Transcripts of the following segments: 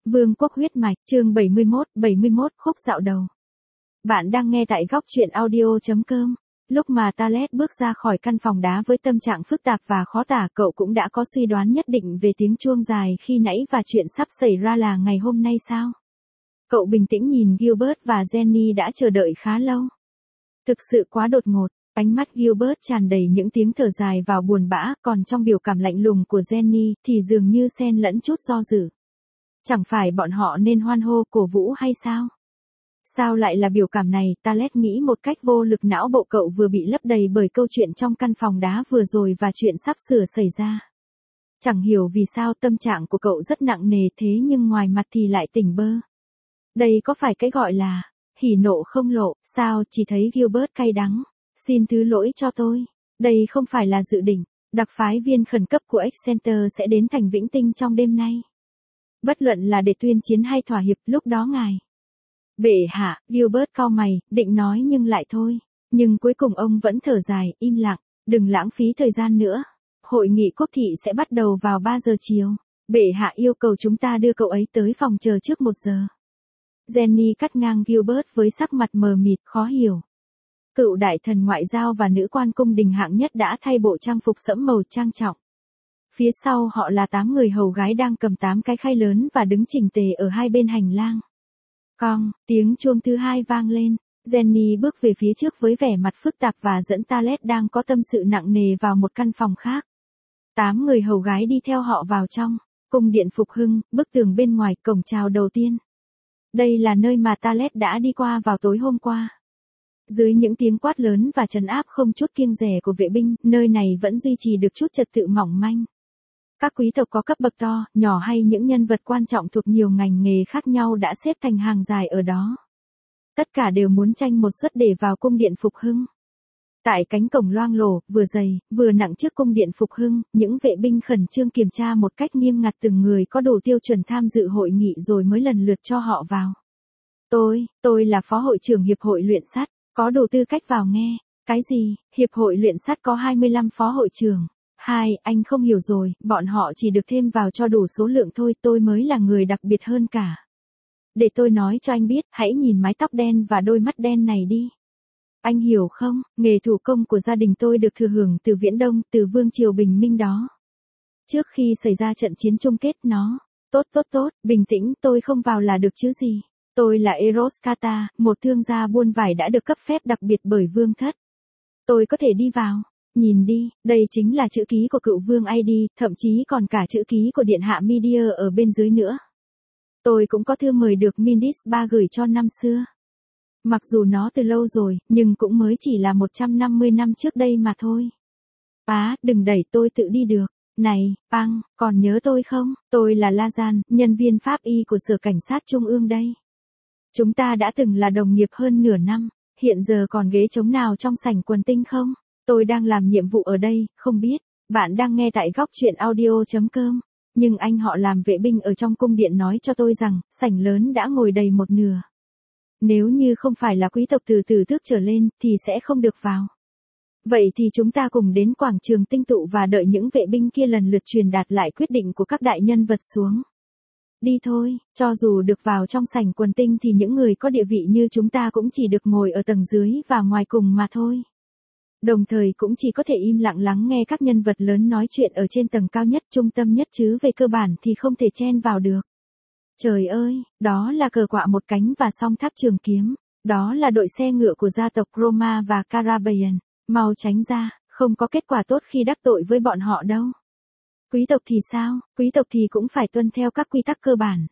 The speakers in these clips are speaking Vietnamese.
Vương quốc huyết mạch, chương 71 khúc dạo đầu. Bạn đang nghe tại góc truyện audio.com. Lúc mà Talet bước ra khỏi căn phòng đá với tâm trạng phức tạp và khó tả, cậu cũng đã có suy đoán nhất định về tiếng chuông dài khi nãy và chuyện sắp xảy ra là ngày hôm nay sao. Cậu bình tĩnh nhìn Gilbert và Jenny đã chờ đợi khá lâu. Thực sự quá đột ngột, ánh mắt Gilbert tràn đầy những tiếng thở dài vào buồn bã, còn trong biểu cảm lạnh lùng của Jenny thì dường như xen lẫn chút do dự. Chẳng phải bọn họ nên hoan hô cổ vũ hay sao? Sao lại là biểu cảm này? Talet nghĩ một cách vô lực, não bộ cậu vừa bị lấp đầy bởi câu chuyện trong căn phòng đá vừa rồi và chuyện sắp sửa xảy ra. Chẳng hiểu vì sao tâm trạng của cậu rất nặng nề thế nhưng ngoài mặt thì lại tỉnh bơ. Đây có phải cái gọi là hỉ nộ không lộ, sao? Chỉ thấy Gilbert cay đắng. Xin thứ lỗi cho tôi. Đây không phải là dự định. Đặc phái viên khẩn cấp của Excenter sẽ đến thành Vĩnh Tinh trong đêm nay. Bất luận là để tuyên chiến hay thỏa hiệp, lúc đó ngài. Bệ hạ, Gilbert cau mày, định nói nhưng lại thôi. Nhưng cuối cùng ông vẫn thở dài, im lặng, đừng lãng phí thời gian nữa. Hội nghị quốc thị sẽ bắt đầu vào 3 giờ chiều. Bệ hạ yêu cầu chúng ta đưa cậu ấy tới phòng chờ trước 1 giờ. Jenny cắt ngang Gilbert với sắc mặt mờ mịt, khó hiểu. Cựu đại thần ngoại giao và nữ quan cung đình hạng nhất đã thay bộ trang phục sẫm màu trang trọng. Phía sau họ là 8 người hầu gái đang cầm 8 cái khay lớn và đứng chỉnh tề ở hai bên hành lang. Cong, tiếng chuông thứ 2 vang lên. Jenny bước về phía trước với vẻ mặt phức tạp và dẫn Talet đang có tâm sự nặng nề vào một căn phòng khác. 8 người hầu gái đi theo họ vào trong. Cung điện phục hưng, bức tường bên ngoài, cổng chào đầu tiên. Đây là nơi mà Talet đã đi qua vào tối hôm qua. Dưới những tiếng quát lớn và trấn áp không chút kiêng dè của vệ binh, nơi này vẫn duy trì được chút trật tự mỏng manh. Các quý tộc có cấp bậc to, nhỏ hay những nhân vật quan trọng thuộc nhiều ngành nghề khác nhau đã xếp thành hàng dài ở đó. Tất cả đều muốn tranh một suất để vào cung điện phục hưng. Tại cánh cổng loang lổ, vừa dày, vừa nặng trước cung điện phục hưng, những vệ binh khẩn trương kiểm tra một cách nghiêm ngặt từng người có đủ tiêu chuẩn tham dự hội nghị rồi mới lần lượt cho họ vào. Tôi là phó hội trưởng hiệp hội luyện sắt, có đủ tư cách vào nghe. Cái gì? Hiệp hội luyện sắt có 25 phó hội trưởng. Anh không hiểu rồi, bọn họ chỉ được thêm vào cho đủ số lượng thôi, tôi mới là người đặc biệt hơn cả. Để tôi nói cho anh biết, hãy nhìn mái tóc đen và đôi mắt đen này đi. Anh hiểu không, nghề thủ công của gia đình tôi được thừa hưởng từ Viễn Đông, từ Vương triều Bình Minh đó. Trước khi xảy ra trận chiến chung kết nó. Tốt, bình tĩnh, tôi không vào là được chứ gì. Tôi là Eros Kata, một thương gia buôn vải đã được cấp phép đặc biệt bởi vương thất. Tôi có thể đi vào. Nhìn đi, đây chính là chữ ký của cựu vương ID, thậm chí còn cả chữ ký của điện hạ Midir ở bên dưới nữa. Tôi cũng có thư mời được Mindis ba gửi cho năm xưa. Mặc dù nó từ lâu rồi, nhưng cũng mới chỉ là 150 năm trước đây mà thôi. Đừng đẩy, tôi tự đi được. Này, Pang, còn nhớ tôi không? Tôi là Lazan, nhân viên pháp y của Sở Cảnh sát Trung ương đây. Chúng ta đã từng là đồng nghiệp hơn nửa năm, hiện giờ còn ghế trống nào trong sảnh quần tinh không? Tôi đang làm nhiệm vụ ở đây, không biết. Bạn đang nghe tại góc truyện audio.com. Nhưng anh họ làm vệ binh ở trong cung điện nói cho tôi rằng, sảnh lớn đã ngồi đầy một nửa. Nếu như không phải là quý tộc từ tước trở lên, thì sẽ không được vào. Vậy thì chúng ta cùng đến quảng trường tinh tụ và đợi những vệ binh kia lần lượt truyền đạt lại quyết định của các đại nhân vật xuống. Đi thôi, cho dù được vào trong sảnh quần tinh thì những người có địa vị như chúng ta cũng chỉ được ngồi ở tầng dưới và ngoài cùng mà thôi. Đồng thời cũng chỉ có thể im lặng lắng nghe các nhân vật lớn nói chuyện ở trên tầng cao nhất, trung tâm nhất chứ về cơ bản thì không thể chen vào được. Trời ơi, đó là cờ quạ một cánh và song tháp trường kiếm. Đó là đội xe ngựa của gia tộc Roma và Carabaian. Mau tránh ra, không có kết quả tốt khi đắc tội với bọn họ đâu. Quý tộc thì sao? Quý tộc thì cũng phải tuân theo các quy tắc cơ bản.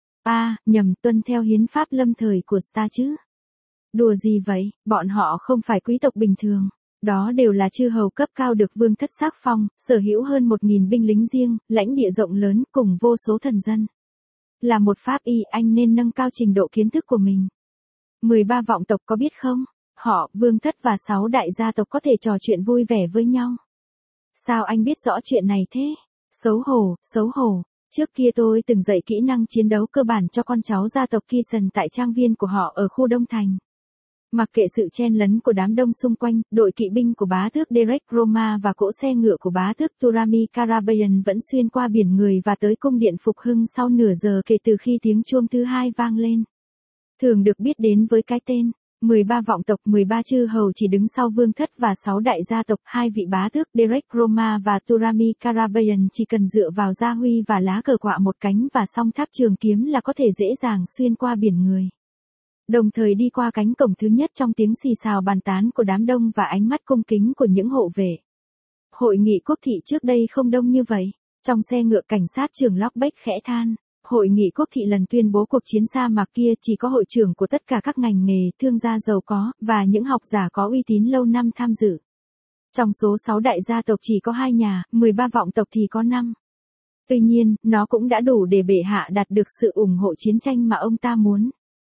Tuân theo hiến pháp lâm thời của Star chứ. Đùa gì vậy, bọn họ không phải quý tộc bình thường. Đó đều là chư hầu cấp cao được vương thất sắc phong, sở hữu hơn 1.000 binh lính riêng, lãnh địa rộng lớn cùng vô số thần dân. Là một pháp y, anh nên nâng cao trình độ kiến thức của mình. 13 vọng tộc có biết không? Họ, vương thất và 6 đại gia tộc có thể trò chuyện vui vẻ với nhau. Sao anh biết rõ chuyện này thế? Xấu hổ. Trước kia tôi từng dạy kỹ năng chiến đấu cơ bản cho con cháu gia tộc Kison tại trang viên của họ ở khu Đông Thành. Mặc kệ sự chen lấn của đám đông xung quanh, đội kỵ binh của bá tước Derek Roma và cỗ xe ngựa của bá tước Turami Karabayan vẫn xuyên qua biển người và tới cung điện Phục Hưng sau nửa giờ kể từ khi tiếng chuông thứ hai vang lên. Thường được biết đến với cái tên 13 vọng tộc, 13 chư hầu chỉ đứng sau vương thất và 6 đại gia tộc, hai vị bá tước Derek Roma và Turami Karabayan chỉ cần dựa vào gia huy và lá cờ quạ một cánh và song tháp trường kiếm là có thể dễ dàng xuyên qua biển người. Đồng thời đi qua cánh cổng thứ nhất trong tiếng xì xào bàn tán của đám đông và ánh mắt cung kính của những hộ vệ. Hội nghị quốc thị trước đây không đông như vậy. Trong xe ngựa cảnh sát trưởng Lockbeck khẽ than. Hội nghị quốc thị lần tuyên bố cuộc chiến sa mạc kia chỉ có hội trưởng của tất cả các ngành nghề, thương gia giàu có, và những học giả có uy tín lâu năm tham dự. Trong số 6 đại gia tộc chỉ có 2 nhà, 13 vọng tộc thì có 5. Tuy nhiên, nó cũng đã đủ để bệ hạ đạt được sự ủng hộ chiến tranh mà ông ta muốn.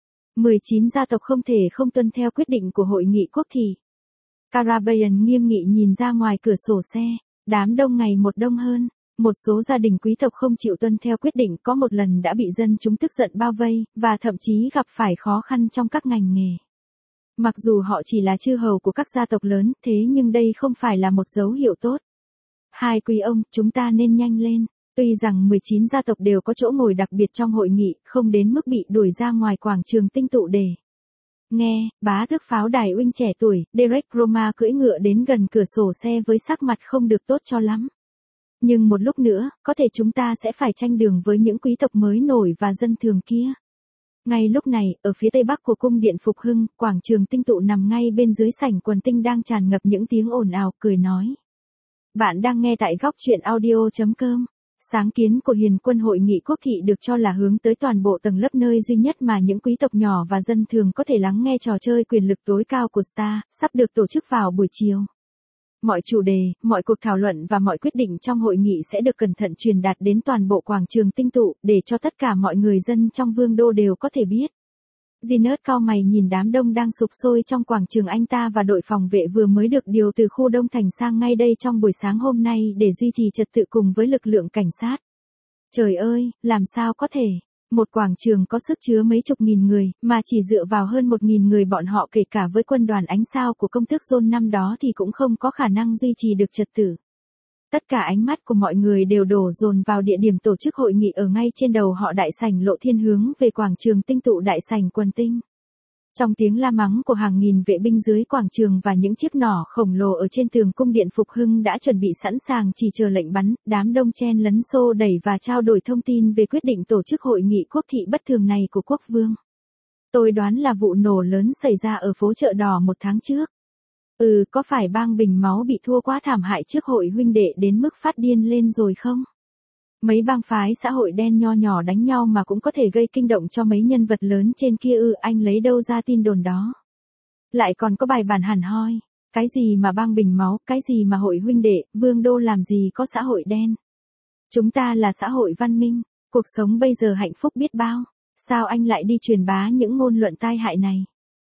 19 gia tộc không thể không tuân theo quyết định của hội nghị quốc thị. Karabayan nghiêm nghị nhìn ra ngoài cửa sổ xe, đám đông ngày một đông hơn. Một số gia đình quý tộc không chịu tuân theo quyết định, có một lần đã bị dân chúng tức giận bao vây, và thậm chí gặp phải khó khăn trong các ngành nghề. Mặc dù họ chỉ là chư hầu của các gia tộc lớn, thế nhưng đây không phải là một dấu hiệu tốt. Hai quý ông, chúng ta nên nhanh lên. Tuy rằng 19 gia tộc đều có chỗ ngồi đặc biệt trong hội nghị, không đến mức bị đuổi ra ngoài quảng trường tinh tụ để nghe. Bá tước pháo đài Uinh trẻ tuổi, Derek Roma cưỡi ngựa đến gần cửa sổ xe với sắc mặt không được tốt cho lắm. Nhưng một lúc nữa, có thể chúng ta sẽ phải tranh đường với những quý tộc mới nổi và dân thường kia. Ngay lúc này, ở phía tây bắc của cung điện Phục Hưng, quảng trường tinh tụ nằm ngay bên dưới sảnh quần tinh đang tràn ngập những tiếng ồn ào, cười nói. Bạn đang nghe tại góc truyện audio.com. Sáng kiến của Hiền quân hội nghị quốc thị được cho là hướng tới toàn bộ tầng lớp, nơi duy nhất mà những quý tộc nhỏ và dân thường có thể lắng nghe trò chơi quyền lực tối cao của Star, sắp được tổ chức vào buổi chiều. Mọi chủ đề, mọi cuộc thảo luận và mọi quyết định trong hội nghị sẽ được cẩn thận truyền đạt đến toàn bộ quảng trường tinh tụ, để cho tất cả mọi người dân trong vương đô đều có thể biết. Ginus cau mày nhìn đám đông đang sục sôi trong quảng trường. Anh ta và đội phòng vệ vừa mới được điều từ khu Đông Thành sang ngay đây trong buổi sáng hôm nay để duy trì trật tự cùng với lực lượng cảnh sát. Trời ơi, làm sao có thể? Một quảng trường có sức chứa mấy chục nghìn người, mà chỉ dựa vào hơn 1.000 người bọn họ kể cả với quân đoàn ánh sao của công tước John năm đó thì cũng không có khả năng duy trì được trật tự. Tất cả ánh mắt của mọi người đều đổ dồn vào địa điểm tổ chức hội nghị ở ngay trên đầu họ, đại sảnh Lộ Thiên hướng về quảng trường tinh tụ, đại sảnh quần tinh. Trong tiếng la mắng của hàng nghìn vệ binh dưới quảng trường và những chiếc nỏ khổng lồ ở trên tường cung điện Phục Hưng đã chuẩn bị sẵn sàng chỉ chờ lệnh bắn, đám đông chen lấn xô đẩy và trao đổi thông tin về quyết định tổ chức hội nghị quốc thị bất thường này của quốc vương. Tôi đoán là vụ nổ lớn xảy ra ở phố chợ đỏ 1 tháng trước. Có phải bang Bình Máu bị thua quá thảm hại trước hội huynh đệ đến mức phát điên lên rồi không? Mấy bang phái xã hội đen nho nhỏ đánh nhau mà cũng có thể gây kinh động cho mấy nhân vật lớn trên kia anh lấy đâu ra tin đồn đó? Lại còn có bài bản hẳn hoi. Cái gì mà bang Bình Máu, cái gì mà hội huynh đệ, vương đô làm gì có xã hội đen. Chúng ta là xã hội văn minh, cuộc sống bây giờ hạnh phúc biết bao. Sao anh lại đi truyền bá những ngôn luận tai hại này?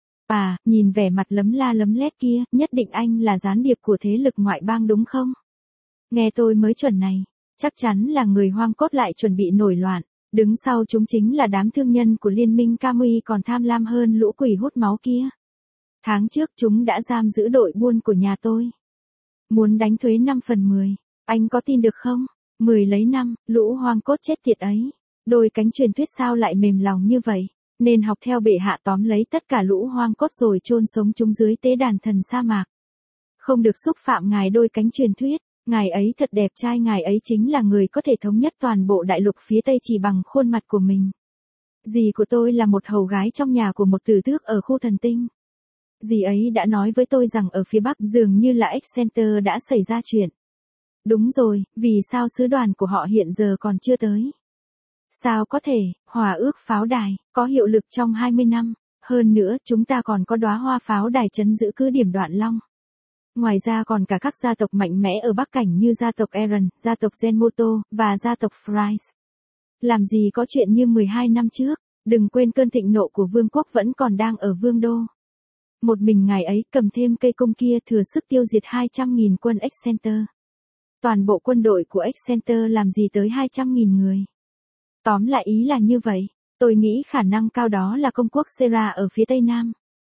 Nhìn vẻ mặt lấm la lấm lét kia, nhất định anh là gián điệp của thế lực ngoại bang đúng không? Nghe tôi mới chuẩn này, chắc chắn là người hoang cốt lại chuẩn bị nổi loạn, đứng sau chúng chính là đám thương nhân của liên minh Camui còn tham lam hơn lũ quỷ hút máu kia. Tháng trước chúng đã giam giữ đội buôn của nhà tôi. Muốn đánh thuế 5/10, anh có tin được không? 10 lấy 5, lũ hoang cốt chết tiệt ấy. Đôi cánh truyền thuyết sao lại mềm lòng như vậy? Nên học theo bệ hạ tóm lấy tất cả lũ hoang cốt rồi chôn sống chúng dưới tế đàn thần sa mạc. Không được xúc phạm ngài đôi cánh truyền thuyết, ngài ấy thật đẹp trai, ngài ấy chính là người có thể thống nhất toàn bộ đại lục phía Tây chỉ bằng khuôn mặt của mình. Dì của tôi là một hầu gái trong nhà của một tử tước ở khu thần tinh. Dì ấy đã nói với tôi rằng ở phía Bắc dường như là Excenter đã xảy ra chuyện. Đúng rồi, vì sao sứ đoàn của họ hiện giờ còn chưa tới? Sao có thể, hòa ước pháo đài, có hiệu lực trong 20 năm, hơn nữa chúng ta còn có đóa hoa pháo đài trấn giữ cứ điểm Đoạn Long. Ngoài ra còn cả các gia tộc mạnh mẽ ở Bắc Cảnh như gia tộc Eren, gia tộc Zenmoto, và gia tộc Fries. Làm gì có chuyện như 12 năm trước, đừng quên cơn thịnh nộ của vương quốc vẫn còn đang ở vương đô. Một mình ngài ấy cầm thêm cây cung kia thừa sức tiêu diệt 200.000 quân Excenter. Toàn bộ quân đội của Excenter làm gì tới 200.000 người. Tóm lại ý là như vậy, tôi nghĩ khả năng cao đó là công quốc Sera ở phía Tây Nam.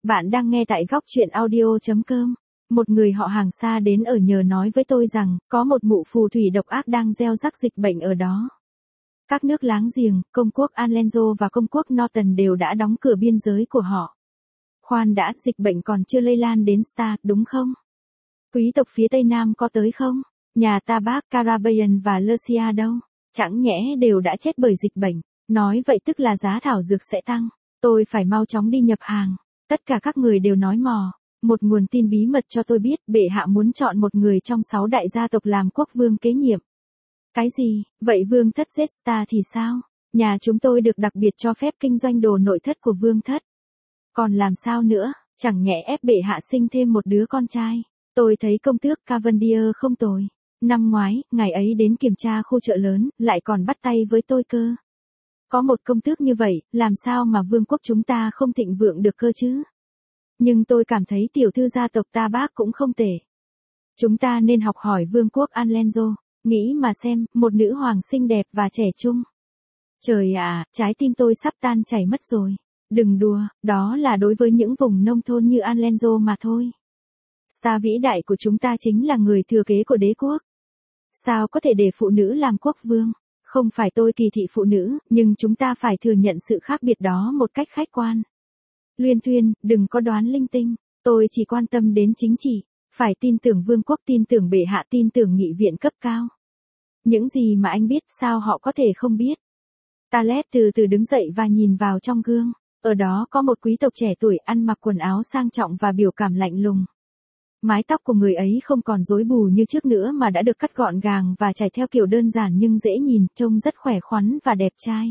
Bạn đang nghe tại góc chuyện audio.com. Một người họ hàng xa đến ở nhờ nói với tôi rằng, có một mụ phù thủy độc ác đang gieo rắc dịch bệnh ở đó. Các nước láng giềng, công quốc Alenzo và công quốc Norton đều đã đóng cửa biên giới của họ. Khoan đã, dịch bệnh còn chưa lây lan đến Star, đúng không? Quý tộc phía Tây Nam có tới không? Nhà ta bác Caribbean và Lucia đâu? Chẳng nhẽ đều đã chết bởi dịch bệnh. Nói vậy tức là giá thảo dược sẽ tăng. Tôi phải mau chóng đi nhập hàng. Tất cả các người đều nói mò. Một nguồn tin bí mật cho tôi biết bệ hạ muốn chọn một người trong 6 đại gia tộc làm quốc vương kế nhiệm. Cái gì? Vậy vương thất Zesta thì sao? Nhà chúng tôi được đặc biệt cho phép kinh doanh đồ nội thất của vương thất. Còn làm sao nữa? Chẳng nhẽ ép bệ hạ sinh thêm một đứa con trai. Tôi thấy công tước Cavendier không tồi. Năm ngoái, ngày ấy đến kiểm tra khu chợ lớn, lại còn bắt tay với tôi cơ. Có một công tước như vậy, làm sao mà vương quốc chúng ta không thịnh vượng được cơ chứ? Nhưng tôi cảm thấy tiểu thư gia tộc ta bác cũng không tệ. Chúng ta nên học hỏi vương quốc Alenzo, nghĩ mà xem, một nữ hoàng xinh đẹp và trẻ trung. Trời ạ, trái tim tôi sắp tan chảy mất rồi. Đừng đùa, đó là đối với những vùng nông thôn như Alenzo mà thôi. Star vĩ đại của chúng ta chính là người thừa kế của đế quốc. Sao có thể để phụ nữ làm quốc vương? Không phải tôi kỳ thị phụ nữ, nhưng chúng ta phải thừa nhận sự khác biệt đó một cách khách quan. Luyên thuyên, đừng có đoán linh tinh, tôi chỉ quan tâm đến chính trị, phải tin tưởng vương quốc, tin tưởng bệ hạ, tin tưởng nghị viện cấp cao. Những gì mà anh biết sao họ có thể không biết? Talet từ từ đứng dậy và nhìn vào trong gương, ở đó có một quý tộc trẻ tuổi ăn mặc quần áo sang trọng và biểu cảm lạnh lùng. Mái tóc của người ấy không còn rối bù như trước nữa mà đã được cắt gọn gàng và chải theo kiểu đơn giản nhưng dễ nhìn, trông rất khỏe khoắn và đẹp trai.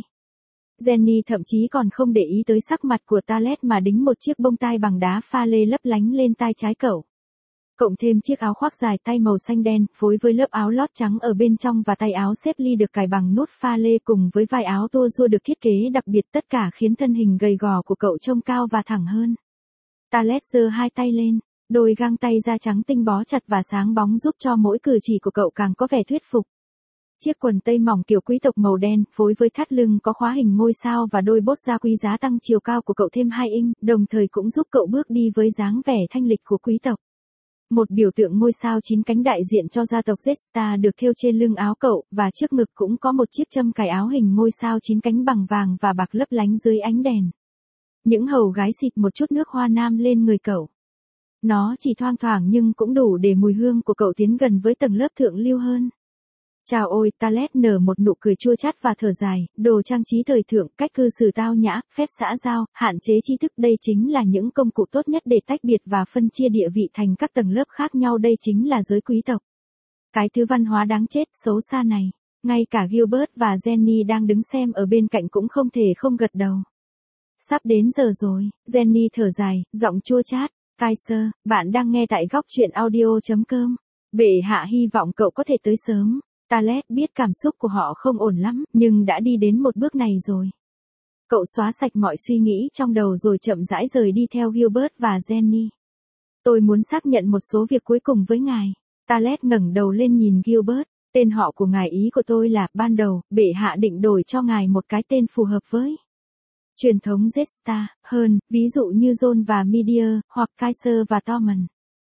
Jenny thậm chí còn không để ý tới sắc mặt của Talet mà đính một chiếc bông tai bằng đá pha lê lấp lánh lên tai trái cậu. Cộng thêm chiếc áo khoác dài tay màu xanh đen, phối với lớp áo lót trắng ở bên trong và tay áo xếp ly được cài bằng nút pha lê cùng với vai áo tua rua được thiết kế đặc biệt, tất cả khiến thân hình gầy gò của cậu trông cao và thẳng hơn. Talet giơ hai tay lên, đôi găng tay da trắng tinh bó chặt và sáng bóng giúp cho mỗi cử chỉ của cậu càng có vẻ thuyết phục. Chiếc quần tây mỏng kiểu quý tộc màu đen, phối với thắt lưng có khóa hình ngôi sao và đôi bốt da quý giá tăng chiều cao của cậu thêm 2 inch, đồng thời cũng giúp cậu bước đi với dáng vẻ thanh lịch của quý tộc. Một biểu tượng ngôi sao 9 cánh đại diện cho gia tộc Zesta được thêu trên lưng áo cậu, và trước ngực cũng có một chiếc châm cài áo hình ngôi sao 9 cánh bằng vàng và bạc lấp lánh dưới ánh đèn. Những hầu gái xịt một chút nước hoa nam lên người cậu. Nó chỉ thoang thoảng nhưng cũng đủ để mùi hương của cậu tiến gần với tầng lớp thượng lưu hơn. Chào ôi, Talet nở một nụ cười chua chát và thở dài, đồ trang trí thời thượng, cách cư xử tao nhã, phép xã giao, hạn chế tri thức, đây chính là những công cụ tốt nhất để tách biệt và phân chia địa vị thành các tầng lớp khác nhau, đây chính là giới quý tộc. Cái thứ văn hóa đáng chết, xấu xa này, ngay cả Gilbert và Jenny đang đứng xem ở bên cạnh cũng không thể không gật đầu. Sắp đến giờ rồi, Jenny thở dài, giọng chua chát, Kaiser, bạn đang nghe tại góc chuyện audio.com. Bệ hạ hy vọng cậu có thể tới sớm. Talet biết cảm xúc của họ không ổn lắm, nhưng đã đi đến một bước này rồi. Cậu xóa sạch mọi suy nghĩ trong đầu rồi chậm rãi rời đi theo Gilbert và Jenny. Tôi muốn xác nhận một số việc cuối cùng với ngài. Talet ngẩng đầu lên nhìn Gilbert. Tên họ của ngài, ý của tôi là, ban đầu, bệ hạ định đổi cho ngài một cái tên phù hợp với truyền thống Zesta hơn, ví dụ như John và Midier, hoặc Kaiser và Tormund.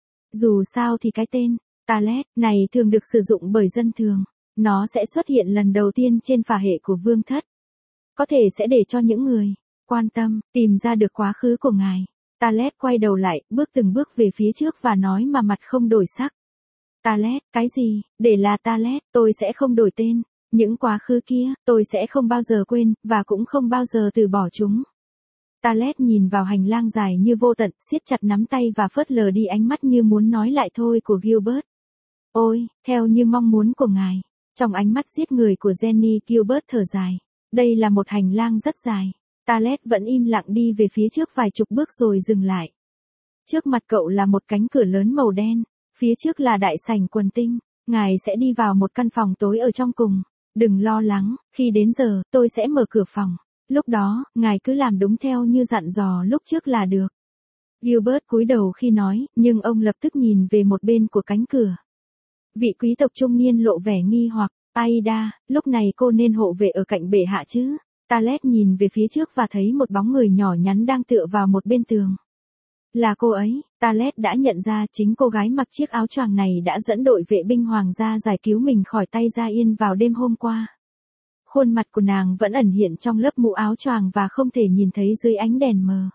Dù sao thì cái tên Talet này thường được sử dụng bởi dân thường. Nó sẽ xuất hiện lần đầu tiên trên phả hệ của vương thất. Có thể sẽ để cho những người quan tâm tìm ra được quá khứ của ngài. Talet quay đầu lại, bước từng bước về phía trước và nói mà mặt không đổi sắc. Talet, cái gì? Để là Talet, tôi sẽ không đổi tên. Những quá khứ kia, tôi sẽ không bao giờ quên, và cũng không bao giờ từ bỏ chúng. Talet nhìn vào hành lang dài như vô tận, siết chặt nắm tay và phớt lờ đi ánh mắt như muốn nói lại thôi của Gilbert. Ôi, theo như mong muốn của ngài. Trong ánh mắt giết người của Jenny, Gilbert thở dài. Đây là một hành lang rất dài. Talet vẫn im lặng đi về phía trước vài chục bước rồi dừng lại. Trước mặt cậu là một cánh cửa lớn màu đen. Phía trước là đại sảnh quần tinh. Ngài sẽ đi vào một căn phòng tối ở trong cùng. Đừng lo lắng, khi đến giờ, tôi sẽ mở cửa phòng. Lúc đó, ngài cứ làm đúng theo như dặn dò lúc trước là được. Gilbert cúi đầu khi nói, nhưng ông lập tức nhìn về một bên của cánh cửa. Vị quý tộc trung niên lộ vẻ nghi hoặc, Aida, lúc này cô nên hộ vệ ở cạnh bệ hạ chứ? Talet nhìn về phía trước và thấy một bóng người nhỏ nhắn đang tựa vào một bên tường. Là cô ấy, Talet đã nhận ra chính cô gái mặc chiếc áo choàng này đã dẫn đội vệ binh hoàng gia giải cứu mình khỏi tay Gia Yên vào đêm hôm qua. Khuôn mặt của nàng vẫn ẩn hiện trong lớp mũ áo choàng và không thể nhìn thấy dưới ánh đèn mờ.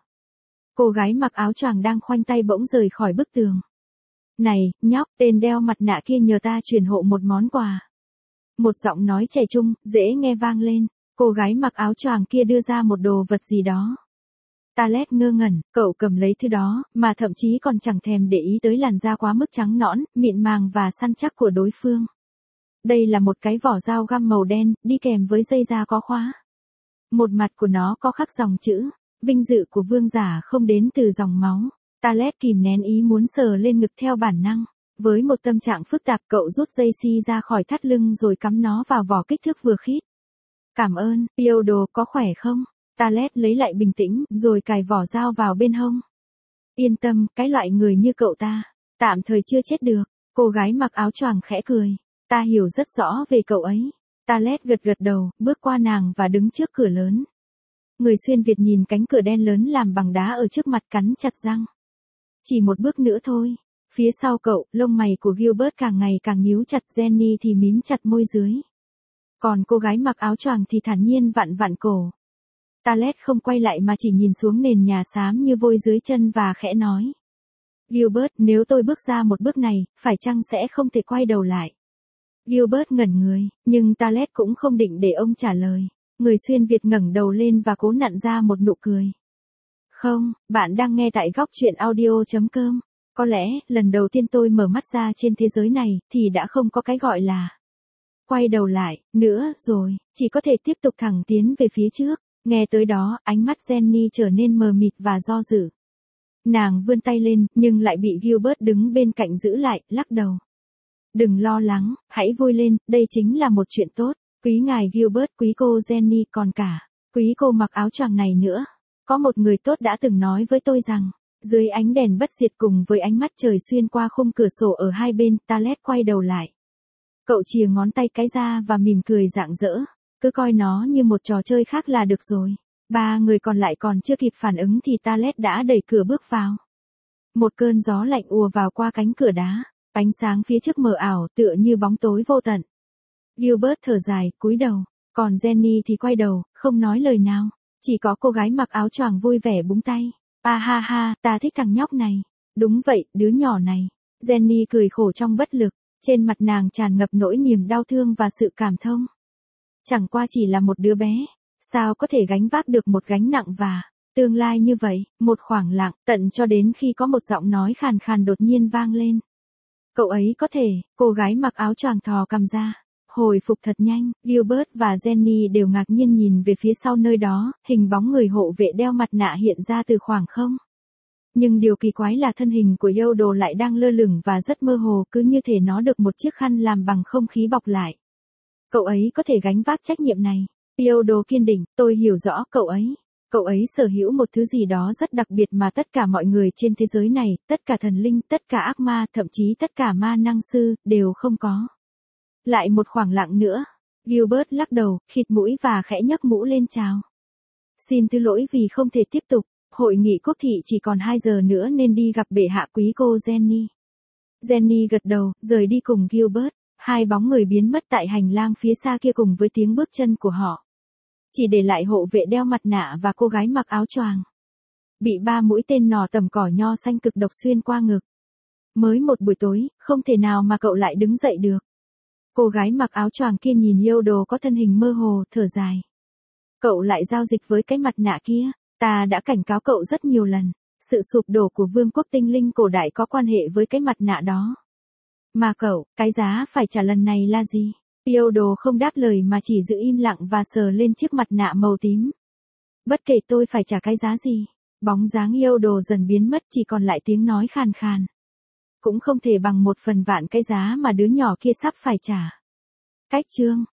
Cô gái mặc áo choàng đang khoanh tay bỗng rời khỏi bức tường. Này, nhóc, tên đeo mặt nạ kia nhờ ta truyền hộ một món quà. Một giọng nói trẻ trung, dễ nghe vang lên. Cô gái mặc áo choàng kia đưa ra một đồ vật gì đó. Talet ngơ ngẩn, cậu cầm lấy thứ đó, mà thậm chí còn chẳng thèm để ý tới làn da quá mức trắng nõn, mịn màng và săn chắc của đối phương. Đây là một cái vỏ dao găm màu đen, đi kèm với dây da có khóa. Một mặt của nó có khắc dòng chữ, vinh dự của vương giả không đến từ dòng máu. Talet kìm nén ý muốn sờ lên ngực theo bản năng. Với một tâm trạng phức tạp cậu rút dây xi ra khỏi thắt lưng rồi cắm nó vào vỏ kích thước vừa khít. Cảm ơn, Piotr, có khỏe không? Talet lấy lại bình tĩnh, rồi cài vỏ dao vào bên hông. Yên tâm, cái loại người như cậu ta, tạm thời chưa chết được. Cô gái mặc áo choàng khẽ cười. Ta hiểu rất rõ về cậu ấy. Talet gật gật đầu, bước qua nàng và đứng trước cửa lớn. Người xuyên Việt nhìn cánh cửa đen lớn làm bằng đá ở trước mặt cắn chặt răng. Chỉ một bước nữa thôi. Phía sau cậu, lông mày của Gilbert càng ngày càng nhíu chặt, Jenny thì mím chặt môi dưới. Còn cô gái mặc áo choàng thì thản nhiên vặn vặn cổ. Talet không quay lại mà chỉ nhìn xuống nền nhà xám như vôi dưới chân và khẽ nói. Gilbert, nếu tôi bước ra một bước này, phải chăng sẽ không thể quay đầu lại? Gilbert ngẩn người, nhưng Talet cũng không định để ông trả lời. Người xuyên Việt ngẩng đầu lên và cố nặn ra một nụ cười. Không, bạn đang nghe tại góc truyện audio.com. Có lẽ, lần đầu tiên tôi mở mắt ra trên thế giới này, thì đã không có cái gọi là quay đầu lại, nữa rồi, chỉ có thể tiếp tục thẳng tiến về phía trước. Nghe tới đó, ánh mắt Jenny trở nên mờ mịt và do dự. Nàng vươn tay lên, nhưng lại bị Gilbert đứng bên cạnh giữ lại, lắc đầu. Đừng lo lắng, hãy vui lên, đây chính là một chuyện tốt. Quý ngài Gilbert, quý cô Jenny, còn cả quý cô mặc áo choàng này nữa. Có một người tốt đã từng nói với tôi rằng, dưới ánh đèn bất diệt cùng với ánh mắt trời xuyên qua khung cửa sổ ở hai bên, Talet quay đầu lại. Cậu chìa ngón tay cái ra và mỉm cười rạng rỡ. Cứ coi nó như một trò chơi khác là được rồi. Ba người còn lại còn chưa kịp phản ứng thì Talet đã đẩy cửa bước vào. Một cơn gió lạnh ùa vào qua cánh cửa đá. Ánh sáng phía trước mờ ảo tựa như bóng tối vô tận. Gilbert thở dài, cúi đầu. Còn Jenny thì quay đầu, không nói lời nào. Chỉ có cô gái mặc áo choàng vui vẻ búng tay. À ha ha, ta thích thằng nhóc này. Đúng vậy, đứa nhỏ này. Jenny cười khổ trong bất lực. Trên mặt nàng tràn ngập nỗi niềm đau thương và sự cảm thông. Chẳng qua chỉ là một đứa bé. Sao có thể gánh vác được một gánh nặng và tương lai như vậy, một khoảng lặng, tận cho đến khi có một giọng nói khàn khàn đột nhiên vang lên. Cậu ấy có thể, cô gái mặc áo choàng thò cằm ra. Hồi phục thật nhanh, Gilbert và Jenny đều ngạc nhiên nhìn về phía sau nơi đó, hình bóng người hộ vệ đeo mặt nạ hiện ra từ khoảng không. Nhưng điều kỳ quái là thân hình của Yodo lại đang lơ lửng và rất mơ hồ, cứ như thể nó được một chiếc khăn làm bằng không khí bọc lại. Cậu ấy có thể gánh vác trách nhiệm này. Yodo kiên định, tôi hiểu rõ cậu ấy. Cậu ấy sở hữu một thứ gì đó rất đặc biệt mà tất cả mọi người trên thế giới này, tất cả thần linh, tất cả ác ma, thậm chí tất cả ma năng sư, đều không có. Lại một khoảng lặng nữa. Gilbert lắc đầu, khịt mũi và khẽ nhấc mũ lên chào. Xin thứ lỗi vì không thể tiếp tục. Hội nghị quốc thị chỉ còn 2 giờ nữa nên đi gặp bệ hạ quý cô Jenny. Jenny gật đầu, rời đi cùng Gilbert. Hai bóng người biến mất tại hành lang phía xa kia cùng với tiếng bước chân của họ. Chỉ để lại hộ vệ đeo mặt nạ và cô gái mặc áo choàng. Bị 3 mũi tên nỏ tầm cỏ nho xanh cực độc xuyên qua ngực. Mới một buổi tối, không thể nào mà cậu lại đứng dậy được. Cô gái mặc áo choàng kia nhìn Yodo có thân hình mơ hồ, thở dài. Cậu lại giao dịch với cái mặt nạ kia. Ta đã cảnh cáo cậu rất nhiều lần. Sự sụp đổ của vương quốc tinh linh cổ đại có quan hệ với cái mặt nạ đó. Mà cậu, cái giá phải trả lần này là gì? Yodo không đáp lời mà chỉ giữ im lặng và sờ lên chiếc mặt nạ màu tím. Bất kể tôi phải trả cái giá gì. Bóng dáng Yodo dần biến mất, chỉ còn lại tiếng nói khàn khàn. Cũng không thể bằng 1/1000 cái giá mà đứa nhỏ kia sắp phải trả. Cách chương